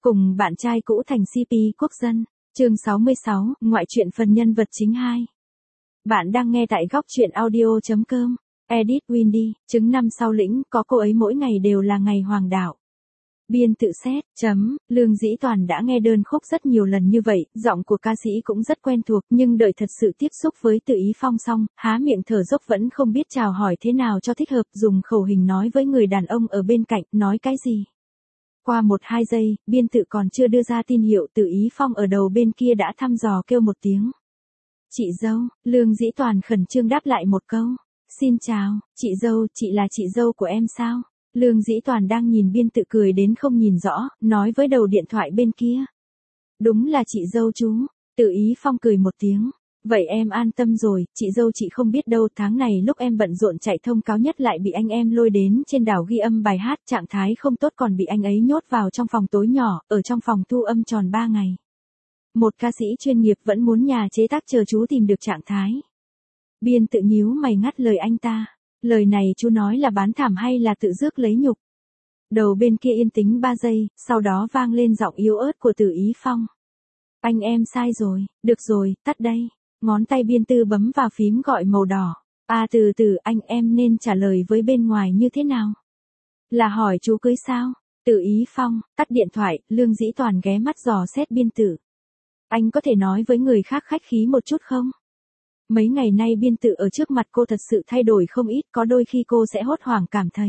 Cùng bạn trai cũ thành CP quốc dân. Chương 66, ngoại truyện phần nhân vật chính 2. Bạn đang nghe tại góc truyện audio.com. Edit Windy, chứng năm sau lĩnh, có cô ấy mỗi ngày đều là ngày hoàng đạo. Biên tự xét, Lương Dĩ Toàn đã nghe đơn khúc rất nhiều lần như vậy, giọng của ca sĩ cũng rất quen thuộc, nhưng đợi thật sự tiếp xúc với Từ Ý Phong xong, há miệng thở dốc vẫn không biết chào hỏi thế nào cho thích hợp, dùng khẩu hình nói với người đàn ông ở bên cạnh, nói cái gì. Qua 1-2 giây, biên tự còn chưa đưa ra tin hiệu, Từ Ý Phong ở đầu bên kia đã thăm dò kêu một tiếng. Chị dâu, Lương Dĩ Toàn khẩn trương đáp lại một câu. Xin chào, chị dâu, chị là chị dâu của em sao? Lương Dĩ Toàn đang nhìn biên tự cười đến không nhìn rõ, nói với đầu điện thoại bên kia. Đúng là chị dâu chú. Từ Ý Phong cười một tiếng. Vậy em an tâm rồi, chị dâu chị không biết đâu, tháng này lúc em bận rộn chạy thông cáo nhất lại bị anh em lôi đến trên đảo ghi âm bài hát, trạng thái không tốt còn bị anh ấy nhốt vào trong phòng tối nhỏ, ở trong phòng thu âm tròn 3 ngày. Một ca sĩ chuyên nghiệp vẫn muốn nhà chế tác chờ chú tìm được trạng thái. Biên tự nhíu mày ngắt lời anh ta. Lời này chú nói là bán thảm hay là tự rước lấy nhục? Đầu bên kia yên tĩnh 3 giây, sau đó vang lên giọng yếu ớt của Từ Ý Phong. Anh em sai rồi, được rồi, tắt đây. Ngón tay biên tư bấm vào phím gọi màu đỏ. Từ từ anh em nên trả lời với bên ngoài như thế nào? Là hỏi chú cưới sao? Từ Ý Phong, tắt điện thoại, Lương Dĩ Toàn ghé mắt dò xét biên tử. Anh có thể nói với người khác khách khí một chút không? Mấy ngày nay biên tự ở trước mặt cô thật sự thay đổi không ít, có đôi khi cô sẽ hốt hoảng cảm thấy.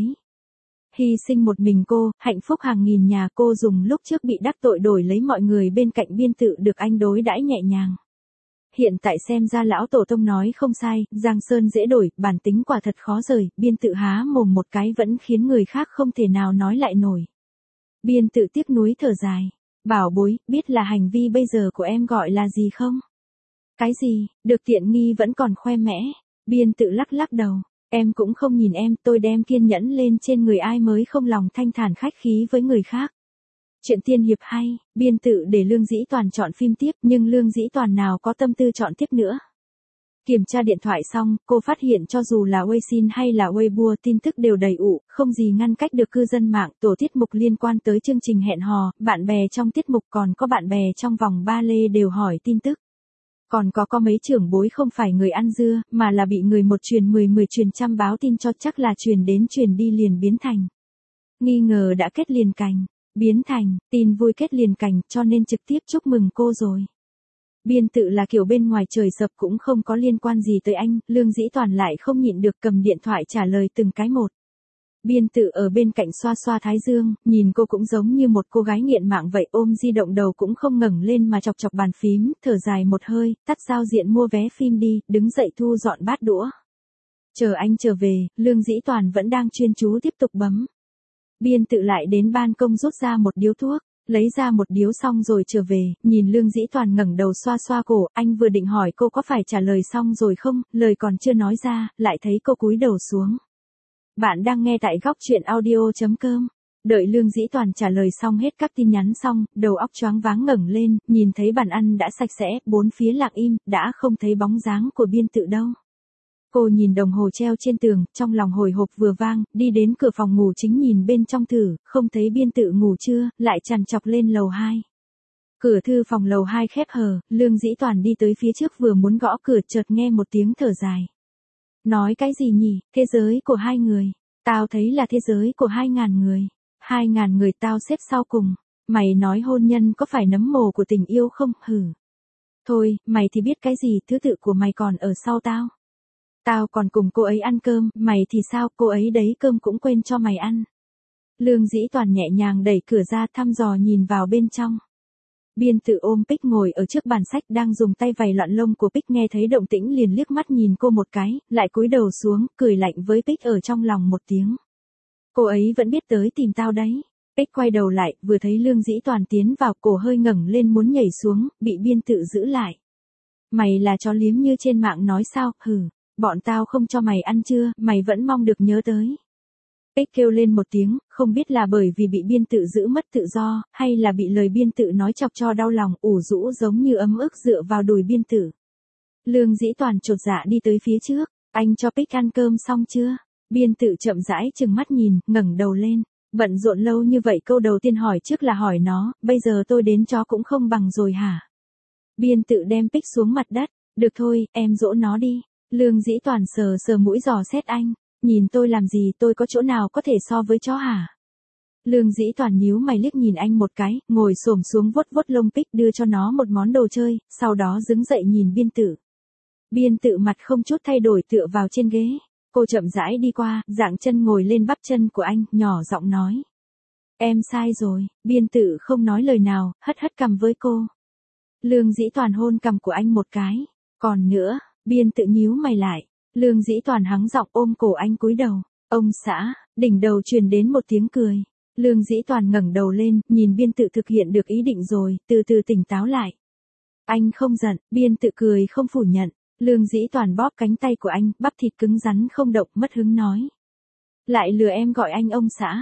Hy sinh một mình cô, hạnh phúc hàng nghìn nhà, cô dùng lúc trước bị đắc tội đổi lấy mọi người bên cạnh biên tự được anh đối đãi nhẹ nhàng. Hiện tại xem ra lão tổ tông nói không sai, Giang Sơn dễ đổi, bản tính quả thật khó rời, biên tự há mồm một cái vẫn khiến người khác không thể nào nói lại nổi. Biên tự tiếc nuối thở dài. Bảo bối, biết là hành vi bây giờ của em gọi là gì không? Cái gì, được tiện nghi vẫn còn khoe mẽ. Biên tự lắc lắc đầu. Em cũng không nhìn em, tôi đem kiên nhẫn lên trên người ai mới không lòng thanh thản khách khí với người khác. Chuyện tiên hiệp hay, biên tự để Lương Dĩ Toàn chọn phim tiếp, nhưng Lương Dĩ Toàn nào có tâm tư chọn tiếp nữa. Kiểm tra điện thoại xong, cô phát hiện cho dù là Weixin hay là Weibo tin tức đều đầy ụ, không gì ngăn cách được cư dân mạng, tổ tiết mục liên quan tới chương trình hẹn hò, bạn bè trong tiết mục còn có bạn bè trong vòng ba lê đều hỏi tin tức. Còn có mấy trưởng bối không phải người ăn dưa, mà là bị người một truyền 10 truyền trăm báo tin cho chắc là truyền đến truyền đi liền biến thành. Nghi ngờ đã kết liền cành, biến thành, tin vui kết liền cành cho nên trực tiếp chúc mừng cô rồi. Biên tự là kiểu bên ngoài trời sập cũng không có liên quan gì tới anh, Lương Dĩ Toàn lại không nhịn được cầm điện thoại trả lời từng cái một. Biên tự ở bên cạnh xoa xoa thái dương, nhìn cô cũng giống như một cô gái nghiện mạng vậy, ôm di động đầu cũng không ngẩng lên mà chọc chọc bàn phím, thở dài một hơi, tắt giao diện mua vé phim đi, đứng dậy thu dọn bát đũa. Chờ anh trở về, Lương Dĩ Toàn vẫn đang chuyên chú tiếp tục bấm. Biên tự lại đến ban công rút ra một điếu thuốc, lấy ra một điếu xong rồi trở về, nhìn Lương Dĩ Toàn ngẩng đầu xoa xoa cổ, anh vừa định hỏi cô có phải trả lời xong rồi không, lời còn chưa nói ra, lại thấy cô cúi đầu xuống. Bạn đang nghe tại góc truyện audio.com. Đợi Lương Dĩ Toàn trả lời xong hết các tin nhắn xong, đầu óc choáng váng ngẩng lên, nhìn thấy bàn ăn đã sạch sẽ, bốn phía lặng im, đã không thấy bóng dáng của biên tự đâu. Cô nhìn đồng hồ treo trên tường, trong lòng hồi hộp vừa vang, đi đến cửa phòng ngủ chính nhìn bên trong thử, không thấy biên tự ngủ chưa, lại trằn trọc lên lầu 2. Cửa thư phòng lầu 2 khép hờ, Lương Dĩ Toàn đi tới phía trước vừa muốn gõ cửa chợt nghe một tiếng thở dài. Nói cái gì nhỉ, thế giới của 2 người. Tao thấy là thế giới của 2.000 người. 2.000 người tao xếp sau cùng. Mày nói hôn nhân có phải nấm mồ của tình yêu không, hử. Thôi, mày thì biết cái gì, thứ tự của mày còn ở sau tao. Tao còn cùng cô ấy ăn cơm, mày thì sao, cô ấy đấy cơm cũng quên cho mày ăn. Lương Dĩ Toàn nhẹ nhàng đẩy cửa ra thăm dò nhìn vào bên trong. Biên tự ôm Pích ngồi ở trước bàn sách đang dùng tay vầy loạn lông của Pích, nghe thấy động tĩnh liền liếc mắt nhìn cô một cái, lại cúi đầu xuống, cười lạnh với Pích ở trong lòng một tiếng. Cô ấy vẫn biết tới tìm tao đấy. Pích quay đầu lại, vừa thấy Lương Dĩ Toàn tiến vào, cổ hơi ngẩng lên muốn nhảy xuống, bị biên tự giữ lại. Mày là chó liếm như trên mạng nói sao, hử, bọn tao không cho mày ăn chưa, mày vẫn mong được nhớ tới. Pích kêu lên một tiếng, không biết là bởi vì bị biên tự giữ mất tự do, hay là bị lời biên tự nói chọc cho đau lòng, ủ rũ giống như ấm ức dựa vào đùi biên tự. Lương Dĩ Toàn chột dạ đi tới phía trước, anh cho Pích ăn cơm xong chưa? Biên tự chậm rãi chừng mắt nhìn, ngẩng đầu lên. Bận rộn lâu như vậy câu đầu tiên hỏi trước là hỏi nó, bây giờ tôi đến chó cũng không bằng rồi hả? Biên tự đem pic xuống mặt đất, được thôi, em dỗ nó đi. Lương Dĩ Toàn sờ sờ mũi dò xét anh, nhìn tôi làm gì, tôi có chỗ nào có thể so với chó hả? Lương Dĩ Toàn nhíu mày liếc nhìn anh một cái, ngồi xổm xuống vuốt vuốt lông pic đưa cho nó một món đồ chơi, sau đó đứng dậy nhìn biên tự. Biên tự mặt không chút thay đổi tựa vào trên ghế. Cô chậm rãi đi qua, dạng chân ngồi lên bắp chân của anh, nhỏ giọng nói. Em sai rồi, biên tự không nói lời nào, hất hất cằm với cô. Lương Dĩ Toàn hôn cằm của anh một cái. Còn nữa, biên tự nhíu mày lại. Lương Dĩ Toàn hắng giọng ôm cổ anh cúi đầu. Ông xã, đỉnh đầu truyền đến một tiếng cười. Lương Dĩ Toàn ngẩng đầu lên, nhìn biên tự thực hiện được ý định rồi, từ từ tỉnh táo lại. Anh không giận, biên tự cười không phủ nhận. Lương Dĩ Toàn bóp cánh tay của anh, bắp thịt cứng rắn không động, mất hứng nói. Lại lừa em gọi anh ông xã.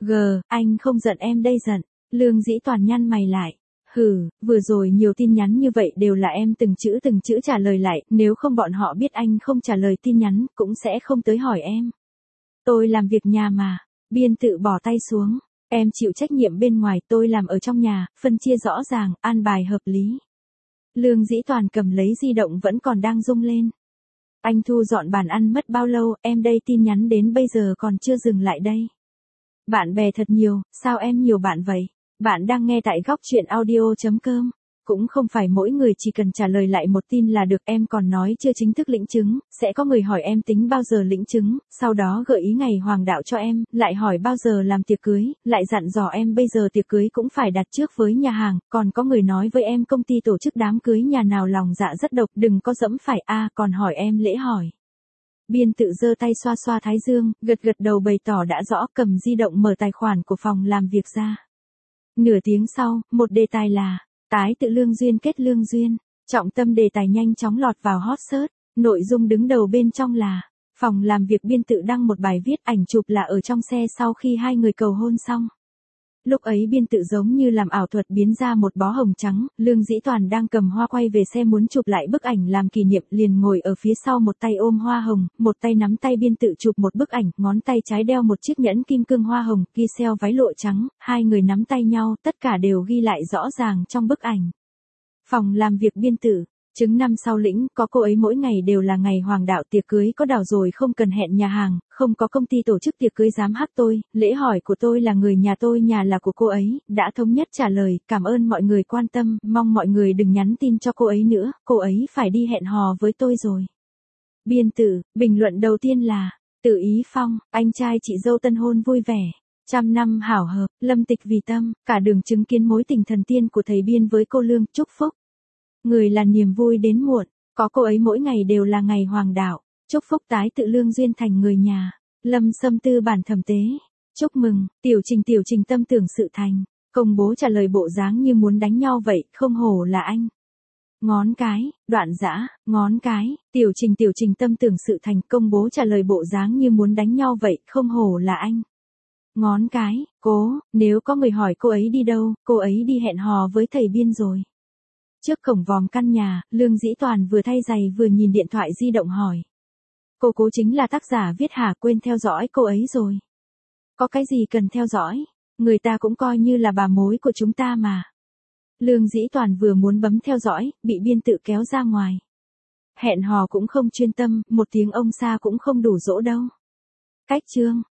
Anh không giận em đây giận. Lương Dĩ Toàn nhăn mày lại. Hừ, vừa rồi nhiều tin nhắn như vậy đều là em từng chữ trả lời lại, nếu không bọn họ biết anh không trả lời tin nhắn, cũng sẽ không tới hỏi em. Tôi làm việc nhà mà. Biên tự bỏ tay xuống. Em chịu trách nhiệm bên ngoài, tôi làm ở trong nhà, phân chia rõ ràng, an bài hợp lý. Lương Dĩ Toàn cầm lấy di động vẫn còn đang rung lên. Anh thu dọn bàn ăn mất bao lâu, em đây tin nhắn đến bây giờ còn chưa dừng lại đây. Bạn bè thật nhiều, sao em nhiều bạn vậy? Bạn đang nghe tại góc truyện audio.com. Cũng không phải mỗi người chỉ cần trả lời lại một tin là được, em còn nói chưa chính thức lĩnh chứng, sẽ có người hỏi em tính bao giờ lĩnh chứng, sau đó gợi ý ngày hoàng đạo cho em, lại hỏi bao giờ làm tiệc cưới, lại dặn dò em bây giờ tiệc cưới cũng phải đặt trước với nhà hàng, còn có người nói với em công ty tổ chức đám cưới nhà nào lòng dạ rất độc, đừng có dẫm phải còn hỏi em lễ hỏi. Biên tự giơ tay xoa xoa thái dương, gật gật đầu bày tỏ đã rõ, cầm di động mở tài khoản của phòng làm việc ra. Nửa tiếng sau, một đề tài là tái tự lương duyên kết lương duyên, trọng tâm đề tài nhanh chóng lọt vào hot search, nội dung đứng đầu bên trong là phòng làm việc biên tự đăng một bài viết, ảnh chụp là ở trong xe sau khi hai người cầu hôn xong. Lúc ấy biên tự giống như làm ảo thuật biến ra một bó hồng trắng, Lương Dĩ Toàn đang cầm hoa quay về xe muốn chụp lại bức ảnh làm kỷ niệm, liền ngồi ở phía sau một tay ôm hoa hồng, một tay nắm tay biên tự chụp một bức ảnh, ngón tay trái đeo một chiếc nhẫn kim cương hoa hồng, ghi xeo váy lụa trắng, hai người nắm tay nhau, tất cả đều ghi lại rõ ràng trong bức ảnh. Phòng làm việc biên tự. Chứng năm sau lĩnh, có cô ấy mỗi ngày đều là ngày hoàng đạo, tiệc cưới có đào rồi không cần hẹn nhà hàng, không có công ty tổ chức tiệc cưới dám hắc tôi, lễ hỏi của tôi là người nhà tôi, nhà là của cô ấy, đã thống nhất trả lời, cảm ơn mọi người quan tâm, mong mọi người đừng nhắn tin cho cô ấy nữa, cô ấy phải đi hẹn hò với tôi rồi. Biên tự, bình luận đầu tiên là, Từ Ý Phong, anh trai chị dâu tân hôn vui vẻ. Trăm năm hảo hợp, lâm tịch vì tâm, cả đường chứng kiến mối tình thần tiên của thầy Biên với cô Lương, chúc phúc. Người là niềm vui đến muộn, có cô ấy mỗi ngày đều là ngày hoàng đạo, chúc phúc tái tự lương duyên thành người nhà. Lâm Sâm tư bản thẩm tế, chúc mừng, tiểu trình tâm tưởng sự thành, công bố trả lời bộ dáng như muốn đánh nhau vậy, không hổ là anh. Ngón cái, đoạn dã, ngón cái, tiểu trình tâm tưởng sự thành, công bố trả lời bộ dáng như muốn đánh nhau vậy, không hổ là anh. Ngón cái, cố, nếu có người hỏi cô ấy đi đâu, cô ấy đi hẹn hò với thầy Biên rồi. Trước cổng vòm căn nhà, Lương Dĩ Toàn vừa thay giày vừa nhìn điện thoại di động hỏi. Cô Cố chính là tác giả viết hả, quên theo dõi cô ấy rồi. Có cái gì cần theo dõi, người ta cũng coi như là bà mối của chúng ta mà. Lương Dĩ Toàn vừa muốn bấm theo dõi, bị biên tự kéo ra ngoài. Hẹn hò cũng không chuyên tâm, một tiếng ông xa cũng không đủ dỗ đâu. Cách chương.